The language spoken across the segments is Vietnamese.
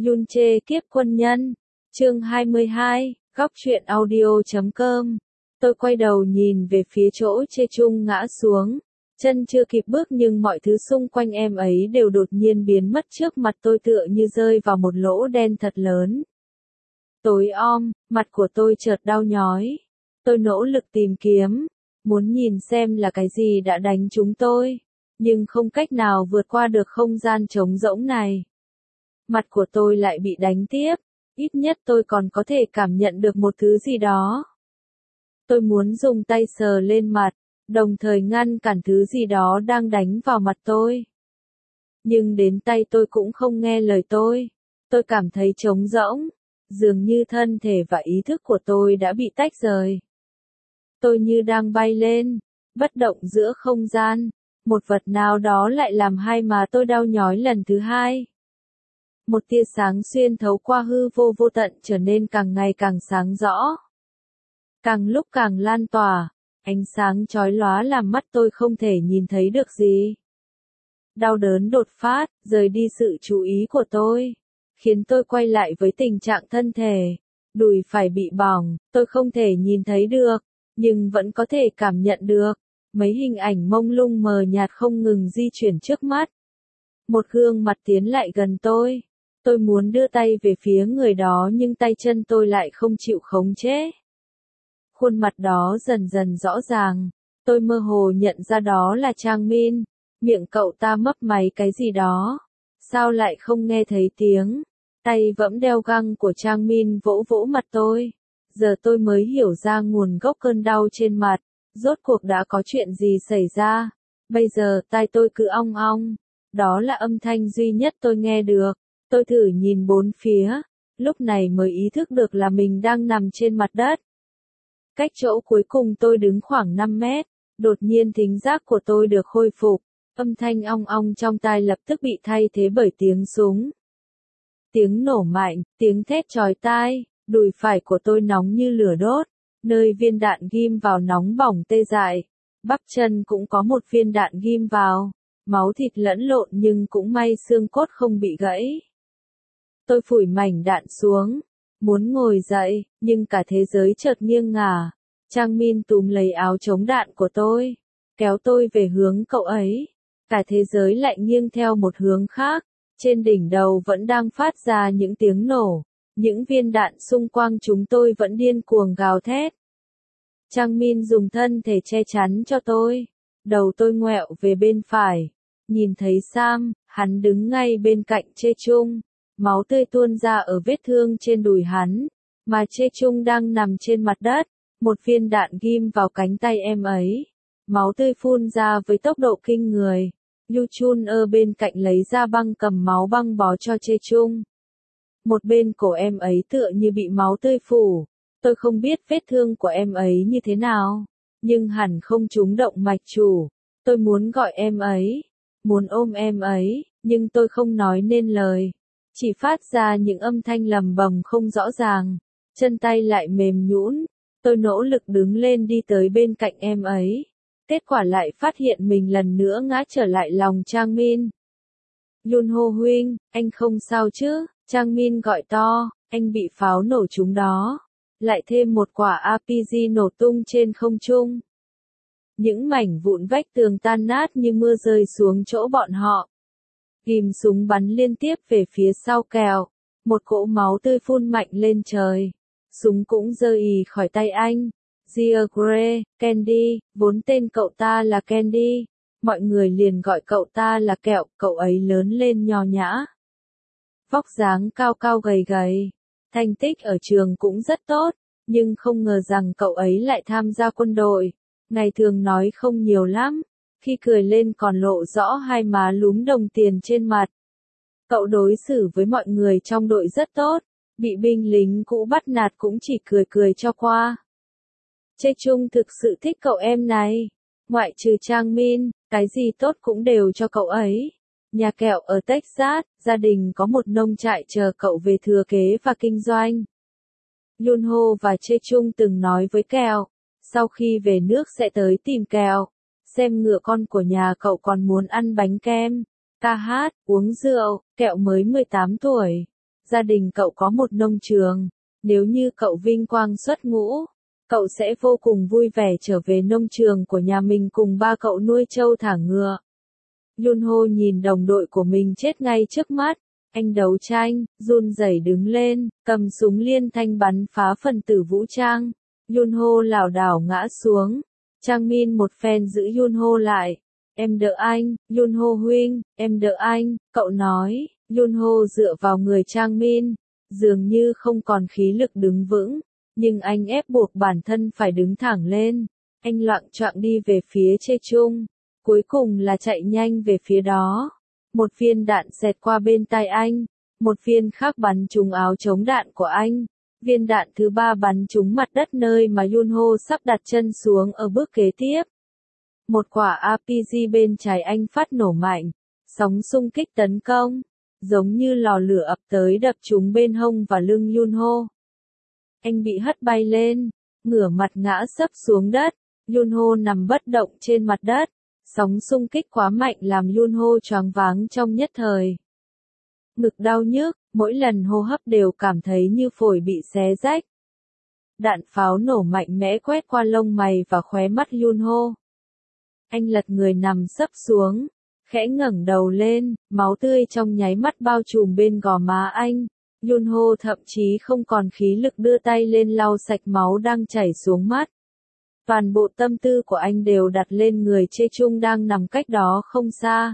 Yun Chê kiếp quân nhân. Chương 22, góc truyện audio.com. Tôi quay đầu nhìn về phía chỗ Chê Chung ngã xuống. Chân chưa kịp bước nhưng mọi thứ xung quanh em ấy đều đột nhiên biến mất trước mặt tôi, tựa như rơi vào một lỗ đen thật lớn. Tối om, mặt của tôi chợt đau nhói. Tôi nỗ lực tìm kiếm, muốn nhìn xem là cái gì đã đánh chúng tôi, nhưng không cách nào vượt qua được không gian trống rỗng này. Mặt của tôi lại bị đánh tiếp, ít nhất tôi còn có thể cảm nhận được một thứ gì đó. Tôi muốn dùng tay sờ lên mặt, đồng thời ngăn cản thứ gì đó đang đánh vào mặt tôi. Nhưng đến tay tôi cũng không nghe lời tôi. Tôi cảm thấy trống rỗng, dường như thân thể và ý thức của tôi đã bị tách rời. Tôi như đang bay lên, bất động giữa không gian. Một vật nào đó lại làm hai má tôi đau nhói lần thứ hai. Một tia sáng xuyên thấu qua hư vô vô tận trở nên càng ngày càng sáng rõ. Càng lúc càng lan tỏa, ánh sáng chói lóa làm mắt tôi không thể nhìn thấy được gì. Đau đớn đột phát, rời đi sự chú ý của tôi, khiến tôi quay lại với tình trạng thân thể. Đùi phải bị bỏng, tôi không thể nhìn thấy được, nhưng vẫn có thể cảm nhận được. Mấy hình ảnh mông lung mờ nhạt không ngừng di chuyển trước mắt. Một gương mặt tiến lại gần tôi. Tôi muốn đưa tay về phía người đó nhưng tay chân tôi lại không chịu khống chế. Khuôn mặt đó dần dần rõ ràng. Tôi mơ hồ nhận ra đó là Trang Min. Miệng cậu ta mấp máy cái gì đó. Sao lại không nghe thấy tiếng? Tay vẫm đeo găng của Trang Min vỗ vỗ mặt tôi. Giờ tôi mới hiểu ra nguồn gốc cơn đau trên mặt. Rốt cuộc đã có chuyện gì xảy ra? Bây giờ tai tôi cứ ong ong. Đó là âm thanh duy nhất tôi nghe được. Tôi thử nhìn bốn phía. Lúc này mới ý thức được là mình đang nằm trên mặt đất. Cách chỗ cuối cùng tôi đứng khoảng 5 mét. Đột nhiên thính giác của tôi được khôi phục. Âm thanh ong ong trong tai lập tức bị thay thế bởi tiếng súng. Tiếng nổ mạnh, tiếng thét chói tai. Đùi phải của tôi nóng như lửa đốt. Nơi viên đạn ghim vào nóng bỏng tê dại. Bắp chân cũng có một viên đạn ghim vào. Máu thịt lẫn lộn nhưng cũng may xương cốt không bị gãy. Tôi phủi mảnh đạn xuống. Muốn ngồi dậy, nhưng cả thế giới chợt nghiêng ngả. Trang Min túm lấy áo chống đạn của tôi. Kéo tôi về hướng cậu ấy. Cả thế giới lại nghiêng theo một hướng khác. Trên đỉnh đầu vẫn đang phát ra những tiếng nổ. Những viên đạn xung quanh chúng tôi vẫn điên cuồng gào thét. Trang Min dùng thân thể che chắn cho tôi. Đầu tôi ngoẹo về bên phải. Nhìn thấy Sam, hắn đứng ngay bên cạnh Chê Chung. Máu tươi tuôn ra ở vết thương trên đùi hắn. Mà Chê Chung đang nằm trên mặt đất. Một viên đạn ghim vào cánh tay em ấy. Máu tươi phun ra với tốc độ kinh người. Yu Chun ở bên cạnh lấy ra băng cầm máu băng bó cho Chê Chung. Một bên cổ em ấy tựa như bị máu tươi phủ. Tôi không biết vết thương của em ấy như thế nào. Nhưng hẳn không trúng động mạch chủ. Tôi muốn gọi em ấy. Muốn ôm em ấy. Nhưng tôi không nói nên lời. Chỉ phát ra những âm thanh lầm bầm không rõ ràng. Chân tay lại mềm nhũn. Tôi nỗ lực đứng lên đi tới bên cạnh em ấy. Kết quả lại phát hiện mình lần nữa ngã trở lại lòng Trang Min. Yun Ho huynh, anh không sao chứ? Trang Min gọi to, anh bị pháo nổ trúng đó. Lại thêm một quả RPG nổ tung trên không trung. Những mảnh vụn vách tường tan nát như mưa rơi xuống chỗ bọn họ. Ghim súng bắn liên tiếp về phía sau kèo. Một cỗ máu tươi phun mạnh lên trời. Súng cũng rơi ì khỏi tay anh. Gia Gray, Candy, vốn tên cậu ta là Candy. Mọi người liền gọi cậu ta là Kẹo, cậu ấy lớn lên nho nhã. Vóc dáng cao cao gầy gầy. Thành tích ở trường cũng rất tốt, nhưng không ngờ rằng cậu ấy lại tham gia quân đội. Ngày thường nói không nhiều lắm, khi cười lên còn lộ rõ hai má lúm đồng tiền trên mặt. Cậu đối xử với mọi người trong đội rất tốt, bị binh lính cũ bắt nạt cũng chỉ cười cười cho qua. Chê Chung thực sự thích cậu em này. Ngoại trừ Trang Min, cái gì tốt cũng đều cho cậu ấy. Nhà Kẹo ở Texas, gia đình có một nông trại chờ cậu về thừa kế và kinh doanh. Yun Ho và Chê Chung từng nói với Kẹo, sau khi về nước sẽ tới tìm Kẹo, xem ngựa con của nhà cậu còn muốn ăn bánh kem, ca hát, uống rượu. Kẹo mới 18 tuổi. gia đình cậu có một nông trường. Nếu như cậu vinh quang xuất ngũ, cậu sẽ vô cùng vui vẻ trở về nông trường của nhà mình cùng ba cậu nuôi trâu thả ngựa. Yunho nhìn đồng đội của mình chết ngay trước mắt. Anh đấu tranh, run rẩy đứng lên, cầm súng liên thanh bắn phá phần tử vũ trang. Yunho lảo đảo ngã xuống. Trang Min một phen giữ Yunho lại. Em đỡ anh, Yunho huynh, em đỡ anh, cậu nói. Yunho dựa vào người Trang Min, dường như không còn khí lực đứng vững, nhưng anh ép buộc bản thân phải đứng thẳng lên. Anh loạng choạng đi về phía Chê Chung, cuối cùng là chạy nhanh về phía đó. Một viên đạn xẹt qua bên tai anh, một viên khác bắn trúng áo chống đạn của anh. Viên đạn thứ ba bắn trúng mặt đất nơi mà Yunho sắp đặt chân xuống ở bước kế tiếp. Một quả RPG bên trái anh phát nổ mạnh, sóng xung kích tấn công, giống như lò lửa ập tới đập trúng bên hông và lưng Yunho. Anh bị hất bay lên, ngửa mặt ngã sấp xuống đất. Yunho nằm bất động trên mặt đất. Sóng xung kích quá mạnh làm Yunho choáng váng trong nhất thời. Ngực đau nhức, mỗi lần hô hấp đều cảm thấy như phổi bị xé rách. Đạn pháo nổ mạnh mẽ quét qua lông mày và khóe mắt Yunho. Anh lật người nằm sấp xuống, khẽ ngẩng đầu lên, máu tươi trong nháy mắt bao trùm bên gò má anh. Yunho thậm chí không còn khí lực đưa tay lên lau sạch máu đang chảy xuống mắt. Toàn bộ tâm tư của anh đều đặt lên người Chê Chung đang nằm cách đó không xa.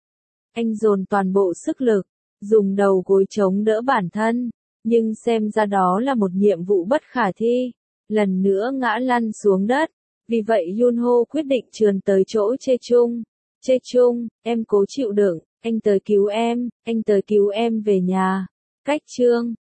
Anh dồn toàn bộ sức lực, dùng đầu gối chống đỡ bản thân, nhưng xem ra đó là một nhiệm vụ bất khả thi. Lần nữa ngã lăn xuống đất, vì vậy Yunho quyết định trườn tới chỗ Chê Chung. Chê Chung, em cố chịu đựng, anh tới cứu em về nhà. Cách chương